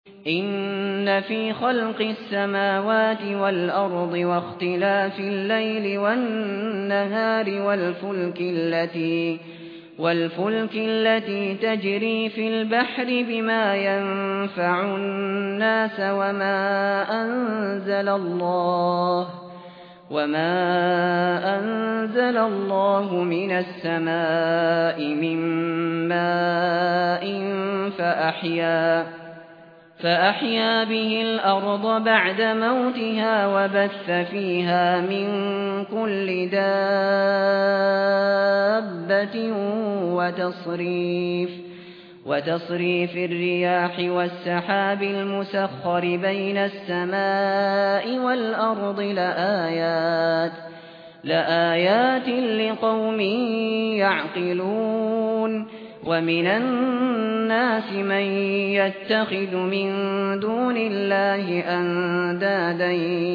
إن في خلق السماوات والأرض واختلاف الليل والنهار والفلك التي تجري في البحر بما ينفع الناس وما أنزل الله من السماء من ماء فأحيا به الأرض بعد موتها وبث فيها من كل دابة وتصريف الرياح والسحاب المسخر بين السماء والأرض لآيات لقوم يعقلون ومن الناس من يتخذ من دون الله أندادا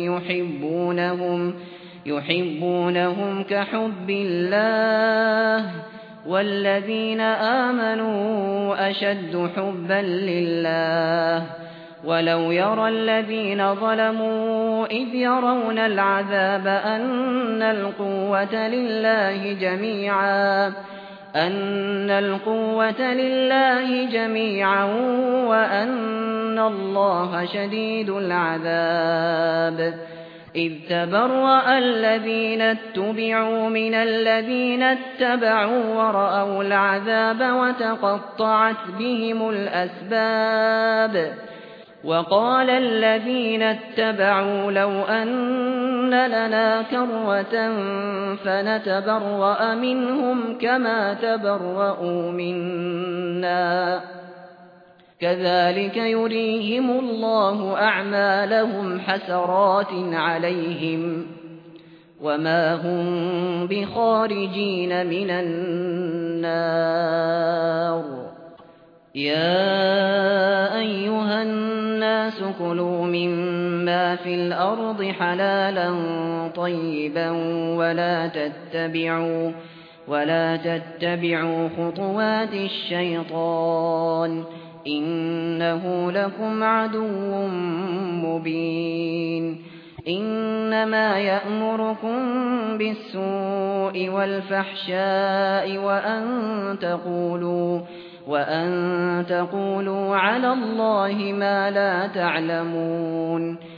يحبونهم كحب الله والذين آمنوا أشد حبا لله ولو يرى الذين ظلموا إذ يرون العذاب أن القوة لله جميعا وأن الله شديد العذاب إذ تبرأ الذين اتبعوا من الذين اتبعوا ورأوا العذاب وتقطعت بهم الأسباب وقال الذين اتبعوا لو أن لنا كرة فنتبرأ منهم كما تبرؤوا منا كذلك يريهم الله أعمالهم حسرات عليهم وما هم بخارجين من النار يا أيها الناس كلوا مما في الأرض حلالا طيبا ولا تتبعوا خطوات الشيطان إنه لكم عدو مبين إنما يأمركم بالسوء والفحشاء وأن تقولوا على الله ما لا تعلمون